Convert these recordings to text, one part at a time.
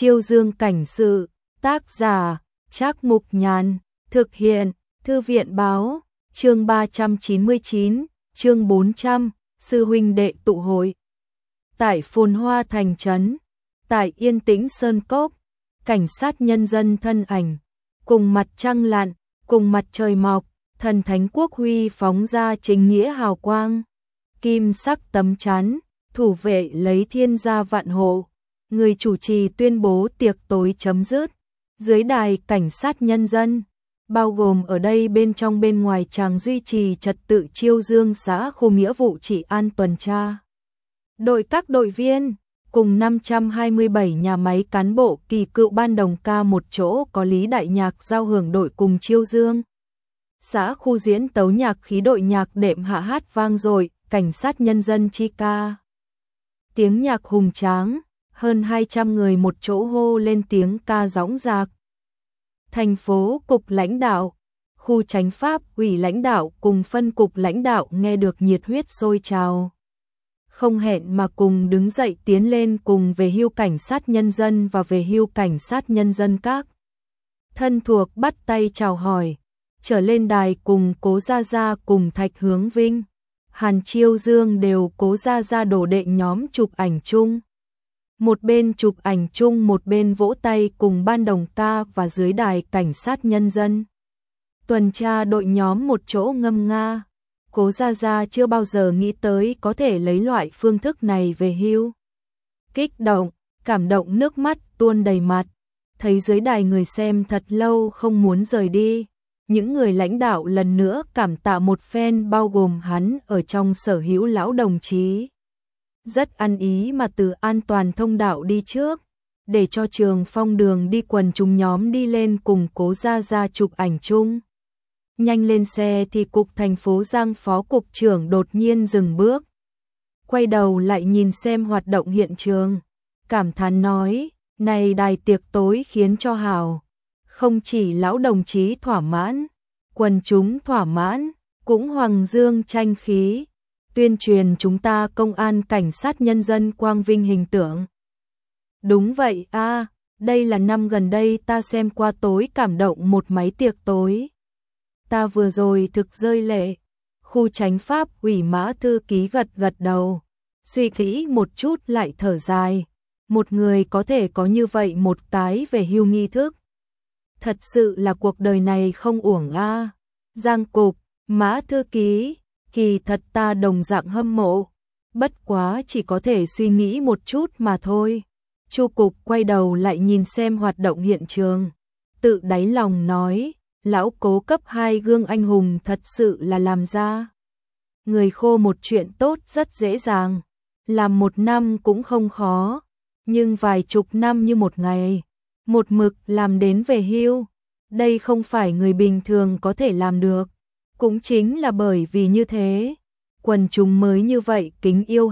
Chiêu Dương cảnh sự, tác giả, Trác Mục Nhàn, thực hiện, Thư viện báo, chương 399, chương 400, sư huynh đệ tụ hội. Tại phồn hoa thành trấn, tại yên tĩnh sơn cốc, cảnh sát nhân dân thân ảnh, cùng mặt trăng lặn, cùng mặt trời mọc, thần thánh quốc huy phóng ra chính nghĩa hào quang. Kim sắc tấm chắn, thủ vệ lấy thiên gia vạn hộ. Người chủ trì tuyên bố tiệc tối chấm dứt. Dưới đài cảnh sát nhân dân, bao gồm ở đây bên trong bên ngoài chàng duy trì trật tự Chiêu Dương xã khu nghĩa vụ trị an tuần tra. Đội các đội viên, cùng 527 nhà máy cán bộ kỳ cựu ban đồng ca một chỗ có Lý Đại Nhạc giao hưởng đội cùng Chiêu Dương. Xã khu diễn tấu nhạc khí đội nhạc đệm hạ hát vang dội, cảnh sát nhân dân chi ca. Tiếng nhạc hùng tráng, hơn 200 người một chỗ hô lên tiếng ca dõng dạc. Thành phố cục lãnh đạo, khu chánh pháp ủy lãnh đạo cùng phân cục lãnh đạo nghe được nhiệt huyết sôi trào. Không hẹn mà cùng đứng dậy tiến lên cùng về hưu cảnh sát nhân dân và về hưu cảnh sát nhân dân các thân thuộc bắt tay chào hỏi, trở lên đài cùng Cố Gia Gia cùng Thạch Hướng Vinh, Hàn Chiêu Dương đều Cố Gia Gia đổ đệ nhóm chụp ảnh chung. Một bên chụp ảnh chung một bên vỗ tay cùng ban đồng ca và dưới đài cảnh sát nhân dân. Tuần tra đội nhóm một chỗ ngâm nga. Cố Gia Gia chưa bao giờ nghĩ tới có thể lấy loại phương thức này về hưu. Kích động, cảm động nước mắt tuôn đầy mặt. Thấy dưới đài người xem thật lâu không muốn rời đi. Những người lãnh đạo lần nữa cảm tạ một phen bao gồm hắn ở trong sở hữu lão đồng chí. Rất ăn ý mà từ an toàn thông đạo đi trước, để cho Trường Phong đường đi quần chúng nhóm đi lên cùng Cố Gia Gia chụp ảnh chung. Nhanh lên xe thì cục thành phố Giang phó cục trưởng đột nhiên dừng bước. Quay đầu lại nhìn xem hoạt động hiện trường, cảm thán nói, này đài tiệc tối khiến cho hào. Không chỉ lão đồng chí thỏa mãn, quần chúng thỏa mãn, cũng hoàng dương tranh khí. Tuyên truyền chúng ta công an cảnh sát nhân dân quang vinh hình tượng. Đúng vậy a, đây là năm gần đây ta xem qua tối cảm động một máy tiệc tối. Ta vừa rồi thực rơi lệ. Khu chánh pháp ủy mã thư ký gật gật đầu, suy nghĩ một chút lại thở dài. Một người có thể có như vậy một cái về hưu nghi thức. Thật sự là cuộc đời này không uổng a. Giang cục, mã thư ký. Kỳ thật ta đồng dạng hâm mộ, bất quá chỉ có thể suy nghĩ một chút mà thôi. Chu cục quay đầu lại nhìn xem hoạt động hiện trường, tự đáy lòng nói, lão Cố cấp 2 gương anh hùng thật sự là làm ra. Người khô một chuyện tốt rất dễ dàng, làm một năm cũng không khó, nhưng vài chục năm như một ngày, một mực làm đến về hưu, đây không phải người bình thường có thể làm được. Cũng chính là bởi vì như thế, quần chúng mới như vậy kính yêu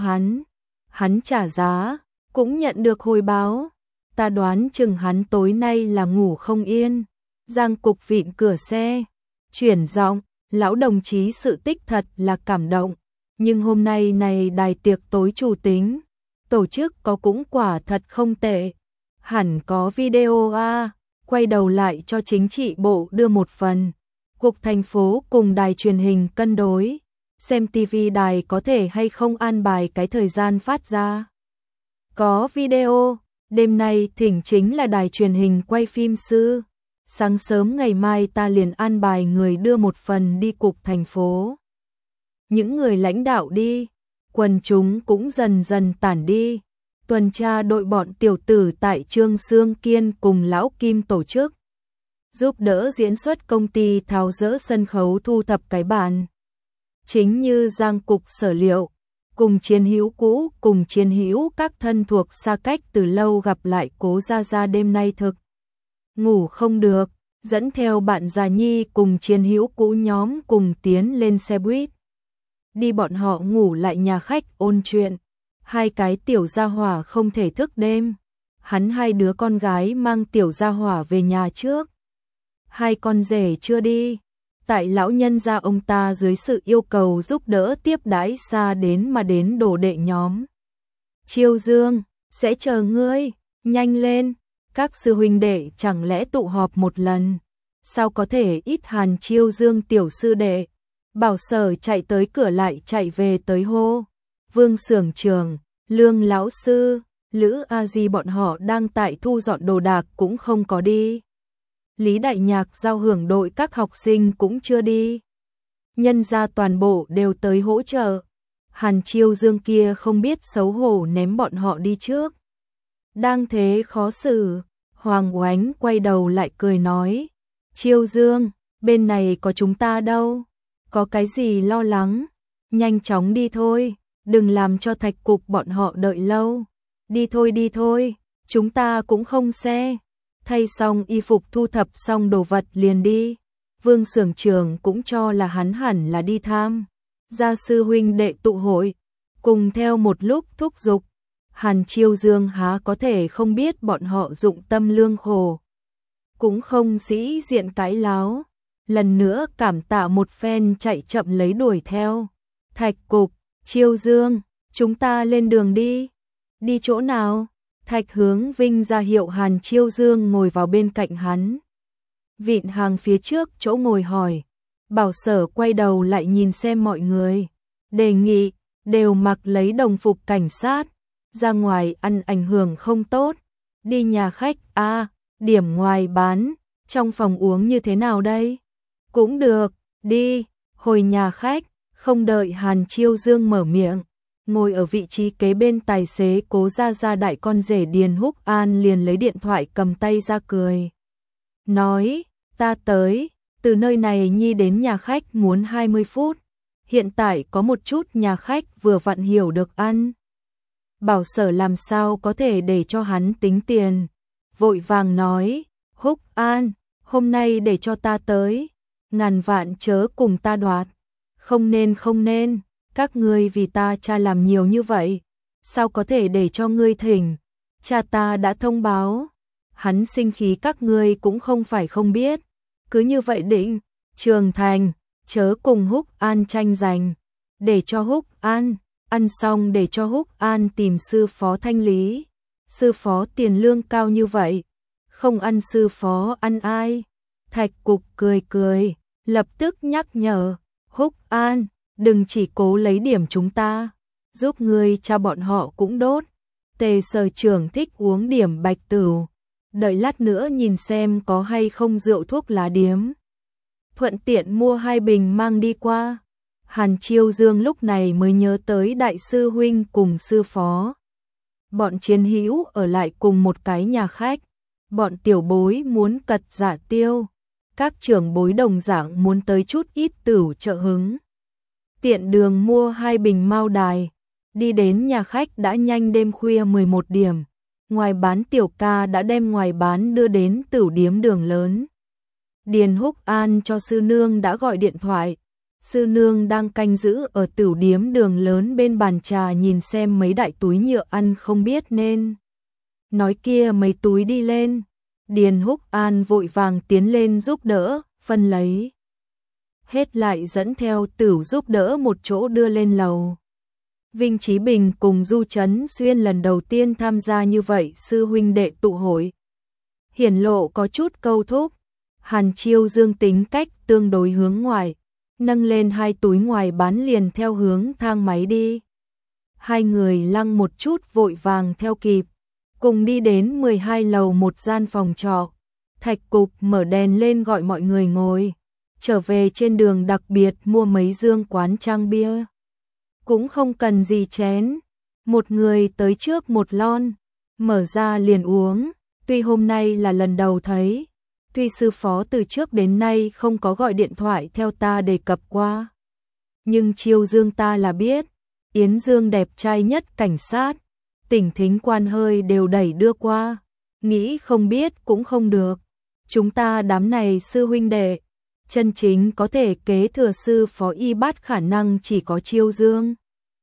hắn trả giá, cũng nhận được hồi báo, ta đoán chừng hắn tối nay là ngủ không yên. Giang cục vịn cửa xe, chuyển giọng, lão đồng chí sự tích thật là cảm động, nhưng hôm nay này đài tiệc tối chủ tính, tổ chức có cũng quả thật không tệ, hẳn có video a. Quay đầu lại cho chính trị bộ đưa một phần. Cục thành phố cùng đài truyền hình cân đối, xem TV đài có thể hay không an bài cái thời gian phát ra. Có video, đêm nay thỉnh chính là đài truyền hình quay phim sư. Sáng sớm ngày mai ta liền an bài người đưa một phần đi cục thành phố. Những người lãnh đạo đi, quần chúng cũng dần dần tản đi. Tuần tra đội bọn tiểu tử tại Trương Sương Kiên cùng Lão Kim tổ chức. Giúp đỡ diễn xuất công ty tháo dỡ sân khấu thu thập cái bàn. Chính như Giang cục sở liệu, cùng chiến hữu cũ cùng chiến hữu các thân thuộc xa cách từ lâu gặp lại Cố Gia Gia đêm nay thực. Ngủ không được, dẫn theo bạn già nhi cùng chiến hữu cũ nhóm cùng tiến lên xe buýt. Đi bọn họ ngủ lại nhà khách ôn chuyện, hai cái tiểu gia hỏa không thể thức đêm. Hắn hai đứa con gái mang tiểu gia hỏa về nhà trước. Hai con rể chưa đi, tại lão nhân gia ông ta dưới sự yêu cầu giúp đỡ tiếp đãi xa đến mà đến đổ đệ nhóm. Chiêu Dương, sẽ chờ ngươi, nhanh lên, các sư huynh đệ chẳng lẽ tụ họp một lần, sao có thể ít Hàn Chiêu Dương tiểu sư đệ. Bảo Sở chạy tới cửa lại chạy về tới hô, Vương xưởng trưởng, Lương lão sư, Lữ A Di bọn họ đang tại thu dọn đồ đạc cũng không có đi. Lý Đại Nhạc giao hưởng đội các học sinh cũng chưa đi. Nhân ra toàn bộ đều tới hỗ trợ. Hàn Chiêu Dương kia không biết xấu hổ ném bọn họ đi trước. Đang thế khó xử, Hoàng Oánh quay đầu lại cười nói, Chiêu Dương, bên này có chúng ta đâu, có cái gì lo lắng, nhanh chóng đi thôi, đừng làm cho Thạch Cục bọn họ đợi lâu. Đi thôi, chúng ta cũng không xe. Thay xong y phục thu thập xong đồ vật liền đi. Vương xưởng trưởng cũng cho là hắn hẳn là đi tham gia sư huynh đệ tụ hội, cùng theo một lúc thúc giục. Hàn Chiêu Dương há có thể không biết bọn họ dụng tâm lương khổ, cũng không sĩ diện cãi láo, lần nữa cảm tạ một phen chạy chậm lấy đuổi theo. Thạch Cục, Chiêu Dương, chúng ta lên đường đi. Đi chỗ nào? Thạch Hướng Vinh ra hiệu Hàn Chiêu Dương ngồi vào bên cạnh hắn. Vịn hàng phía trước chỗ ngồi hỏi. Bảo Sở quay đầu lại nhìn xem mọi người. Đề nghị, đều mặc lấy đồng phục cảnh sát. Ra ngoài ăn ảnh hưởng không tốt. Đi nhà khách, điểm ngoài bán. Trong phòng uống như thế nào đây? Cũng được, đi, hồi nhà khách. Không đợi Hàn Chiêu Dương mở miệng, ngồi ở vị trí kế bên tài xế Cố Gia đại con rể Điền Húc An liền lấy điện thoại cầm tay ra cười. Nói, ta tới, từ nơi này nhi đến nhà khách muốn 20 phút, hiện tại có một chút nhà khách vừa vặn hiểu được ăn. Bảo Sở làm sao có thể để cho hắn tính tiền, vội vàng nói, Húc An, hôm nay để cho ta tới, ngàn vạn chớ cùng ta đoạt. Không nên, các ngươi vì ta cha làm nhiều như vậy, sao có thể để cho ngươi thỉnh, cha ta đã thông báo, hắn sinh khí các ngươi cũng không phải không biết, cứ như vậy định, Trường Thành, chớ cùng Húc An tranh giành, để cho Húc An, ăn xong để cho Húc An tìm sư phó thanh lý, sư phó tiền lương cao như vậy, không ăn sư phó ăn ai. Thạch Cục cười, lập tức nhắc nhở, Húc An, đừng chỉ cố lấy điểm chúng ta, giúp ngươi cha bọn họ cũng đốt. Tề Sở trưởng thích uống điểm bạch tửu, đợi lát nữa nhìn xem có hay không rượu thuốc lá điếm. Thuận tiện mua 2 bình mang đi qua. Hàn Chiêu Dương lúc này mới nhớ tới đại sư huynh cùng sư phó. Bọn chiến hữu ở lại cùng một cái nhà khách, bọn tiểu bối muốn cật giả tiêu. Các trưởng bối đồng dạng muốn tới chút ít tửu trợ hứng. Tiện đường mua 2 bình mao đài, đi đến nhà khách đã nhanh đêm khuya 11 điểm. Ngoài bán tiểu ca đã đem ngoài bán đưa đến tửu điếm Đường Lớn. Điền Húc An cho sư nương đã gọi điện thoại. Sư nương đang canh giữ ở tửu điếm Đường Lớn bên bàn trà nhìn xem mấy đại túi nhựa ăn không biết nên. Nói kia mấy túi đi lên. Điền Húc An vội vàng tiến lên giúp đỡ, phân lấy. Hết lại dẫn theo tửu giúp đỡ một chỗ đưa lên lầu. Vinh Chí Bình cùng Du Trấn Xuyên lần đầu tiên tham gia như vậy sư huynh đệ tụ hội. Hiển lộ có chút câu thúc. Hàn Chiêu Dương tính cách tương đối hướng ngoài, nâng lên 2 túi ngoài bán liền theo hướng thang máy đi. 2 người lăng một chút vội vàng theo kịp. Cùng đi đến 12 lầu một gian phòng trọ. Thạch Cục mở đèn lên gọi mọi người ngồi. Trở về trên đường đặc biệt mua mấy dương quán trang bia. Cũng không cần gì chén. Một người tới trước một lon. Mở ra liền uống. Tuy hôm nay là lần đầu thấy. Tuy sư phó từ trước đến nay không có gọi điện thoại theo ta đề cập qua. Nhưng Chiêu Dương ta là biết. Yến Dương đẹp trai nhất cảnh sát. Tỉnh thính quan hơi đều đẩy đưa qua, nghĩ không biết cũng không được. Chúng ta đám này sư huynh đệ, chân chính có thể kế thừa sư phó y bát khả năng chỉ có Chiêu Dương.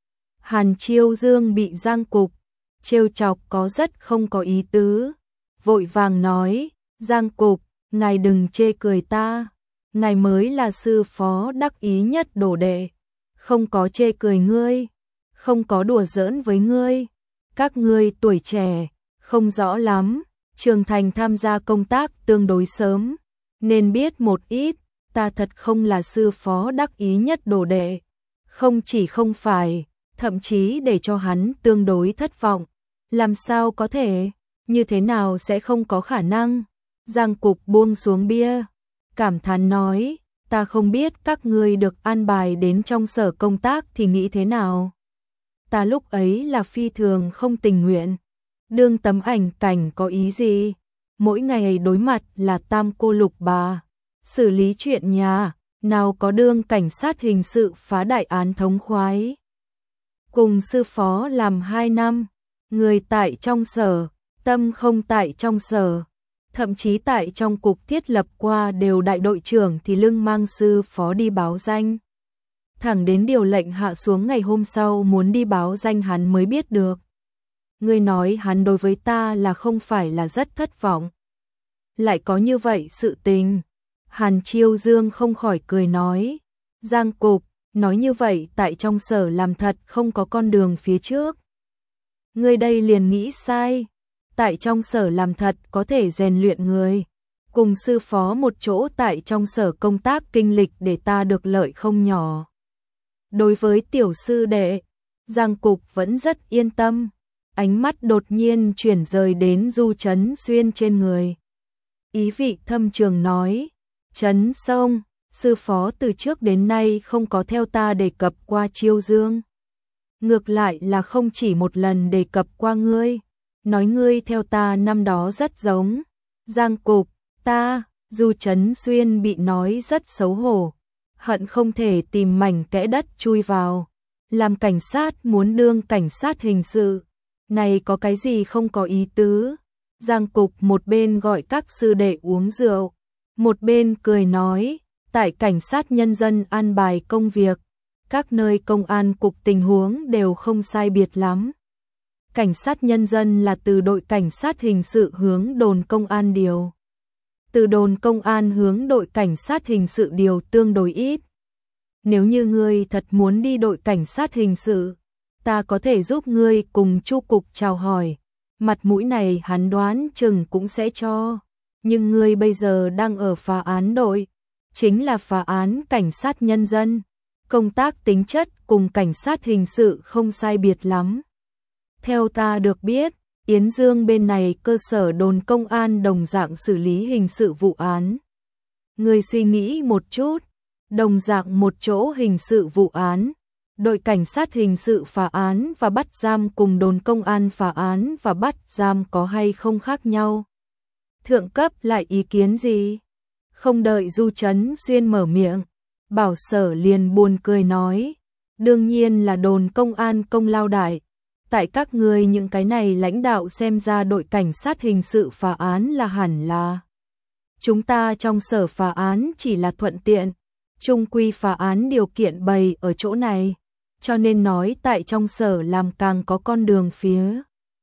Hàn Chiêu Dương bị Giang Cục trêu chọc có rất không có ý tứ, vội vàng nói, Giang Cục, ngài đừng chê cười ta, ngài mới là sư phó đắc ý nhất đồ đệ, không có chê cười ngươi, không có đùa giỡn với ngươi. Các ngươi tuổi trẻ, không rõ lắm, trưởng thành tham gia công tác tương đối sớm, nên biết một ít, ta thật không là sư phó đắc ý nhất đồ đệ. Không chỉ không phải, thậm chí để cho hắn tương đối thất vọng. Làm sao có thể, như thế nào sẽ không có khả năng? Giang Cục buông xuống bia, cảm thán nói, ta không biết các ngươi được an bài đến trong sở công tác thì nghĩ thế nào. Ta lúc ấy là phi thường không tình nguyện. Đương tấm ảnh cảnh có ý gì? Mỗi ngày đối mặt là tam cô lục bà, xử lý chuyện nhà, nào có đương cảnh sát hình sự phá đại án thống khoái. Cùng sư phó làm 2 năm, người tại trong sở, tâm không tại trong sở, thậm chí tại trong cục thiết lập qua đều đại đội trưởng thì lưng mang sư phó đi báo danh. Thẳng đến điều lệnh hạ xuống ngày hôm sau muốn đi báo danh hắn mới biết được. Ngươi nói hắn đối với ta là không phải là rất thất vọng. Lại có như vậy sự tình. Hàn Chiêu Dương không khỏi cười nói. Giang Cục, nói như vậy tại trong sở làm thật không có con đường phía trước. Ngươi đây liền nghĩ sai. Tại trong sở làm thật có thể rèn luyện người. Cùng sư phó một chỗ tại trong sở công tác kinh lịch để ta được lợi không nhỏ. Đối với tiểu sư đệ, Giang Cục vẫn rất yên tâm. Ánh mắt đột nhiên chuyển rời đến Du Trấn Xuyên trên người. Ý vị thâm trường nói, Trấn Sông, sư phó từ trước đến nay không có theo ta đề cập qua Chiêu Dương. Ngược lại là không chỉ một lần đề cập qua ngươi, nói ngươi theo ta năm đó rất giống. Giang Cục, ta, Du Trấn Xuyên bị nói rất xấu hổ, hận không thể tìm mảnh kẽ đất chui vào. Làm cảnh sát muốn đương cảnh sát hình sự. Này có cái gì không có ý tứ. Giang Cục một bên gọi các sư đệ uống rượu, một bên cười nói, tại cảnh sát nhân dân an bài công việc, các nơi công an cục tình huống đều không sai biệt lắm. Cảnh sát nhân dân là từ đội cảnh sát hình sự hướng đồn công an điều. Từ đồn công an hướng đội cảnh sát hình sự điều tương đối ít. Nếu như ngươi thật muốn đi đội cảnh sát hình sự, ta có thể giúp ngươi cùng Chu cục chào hỏi. Mặt mũi này hắn đoán chừng cũng sẽ cho. Nhưng ngươi bây giờ đang ở phá án đội, chính là phá án cảnh sát nhân dân. Công tác tính chất cùng cảnh sát hình sự không sai biệt lắm. Theo ta được biết, Yến Dương bên này cơ sở đồn công an đồng dạng xử lý hình sự vụ án. Ngươi suy nghĩ một chút, đồng dạng một chỗ hình sự vụ án. Đội cảnh sát hình sự phá án và bắt giam cùng đồn công an phá án và bắt giam có hay không khác nhau? Thượng cấp lại ý kiến gì? Không đợi Du Trấn Xuyên mở miệng, Bảo Sở liền buồn cười nói, đương nhiên là đồn công an công lao đại. Tại các ngươi những cái này lãnh đạo xem ra đội cảnh sát hình sự phá án là hẳn là. Chúng ta trong sở phá án chỉ là thuận tiện, chung quy phá án điều kiện bày ở chỗ này. Cho nên nói tại trong sở làm càng có con đường phía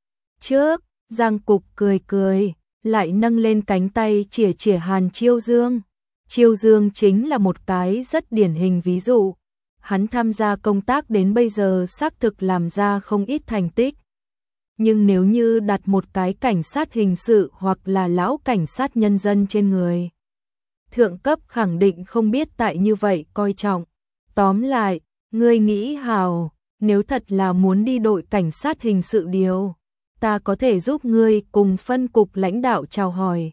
trước. Giang Cục cười cười, lại nâng lên cánh tay chỉa chỉa Hàn Chiêu Dương. Chiêu Dương chính là một cái rất điển hình ví dụ. Hắn tham gia công tác đến bây giờ xác thực làm ra không ít thành tích. Nhưng nếu như đặt một cái cảnh sát hình sự hoặc là lão cảnh sát nhân dân trên người, thượng cấp khẳng định không biết tại như vậy coi trọng. Tóm lại, ngươi nghĩ hào, nếu thật là muốn đi đội cảnh sát hình sự điều, ta có thể giúp ngươi cùng phân cục lãnh đạo chào hỏi.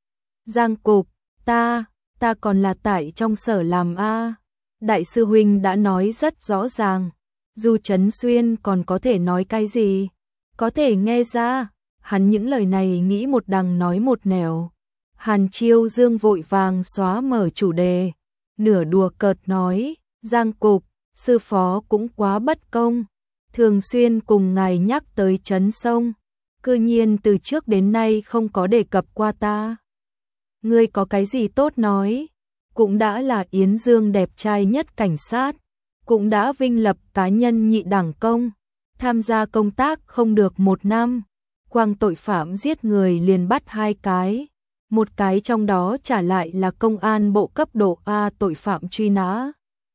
Giang Cục, ta còn là tại trong sở làm a. Đại sư huynh đã nói rất rõ ràng, Du Trấn Xuyên còn có thể nói cái gì? Có thể nghe ra, hắn những lời này nghĩ một đằng nói một nẻo. Hàn Chiêu Dương vội vàng xóa mở chủ đề, nửa đùa cợt nói, Giang Cục, sư phó cũng quá bất công, thường xuyên cùng ngài nhắc tới Trấn Sông, cư nhiên từ trước đến nay không có đề cập qua ta. Ngươi có cái gì tốt nói? Cũng đã là Yến Dương đẹp trai nhất cảnh sát, cũng đã vinh lập cá nhân nhị đẳng công, tham gia công tác không được 1 năm, quang tội phạm giết người liền bắt 2 cái, một cái trong đó trả lại là công an bộ cấp độ A tội phạm truy nã.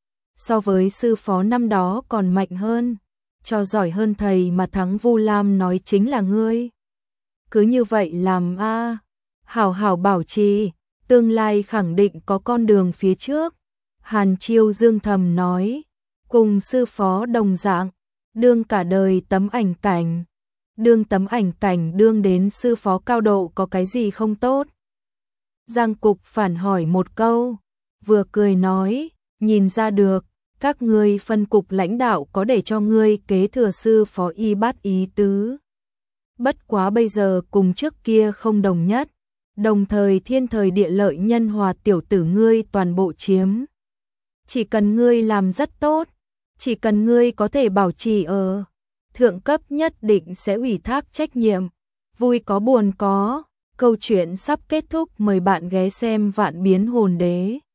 So với sư phó năm đó còn mạnh hơn, cho giỏi hơn thầy mà thắng Vu Lam nói chính là ngươi. cứ như vậy làm a, hảo hảo bảo trì, tương lai khẳng định có con đường phía trước. Hàn Chiêu Dương thầm nói, cùng sư phó đồng dạng, đương cả đời tấm ảnh cảnh, đương tấm ảnh cảnh đương đến sư phó cao độ có cái gì không tốt. Giang Cục phản hỏi một câu, vừa cười nói, nhìn ra được, các ngươi phân cục lãnh đạo có để cho ngươi kế thừa sư phó y bát ý tứ. Bất quá bây giờ cùng trước kia không đồng nhất, đồng thời thiên thời địa lợi nhân hòa tiểu tử ngươi toàn bộ chiếm. Chỉ cần ngươi làm rất tốt, chỉ cần ngươi có thể bảo trì ở thượng cấp nhất định sẽ ủy thác trách nhiệm, vui có buồn có. Câu chuyện sắp kết thúc, mời bạn ghé xem Vạn Biến Hồn Đế.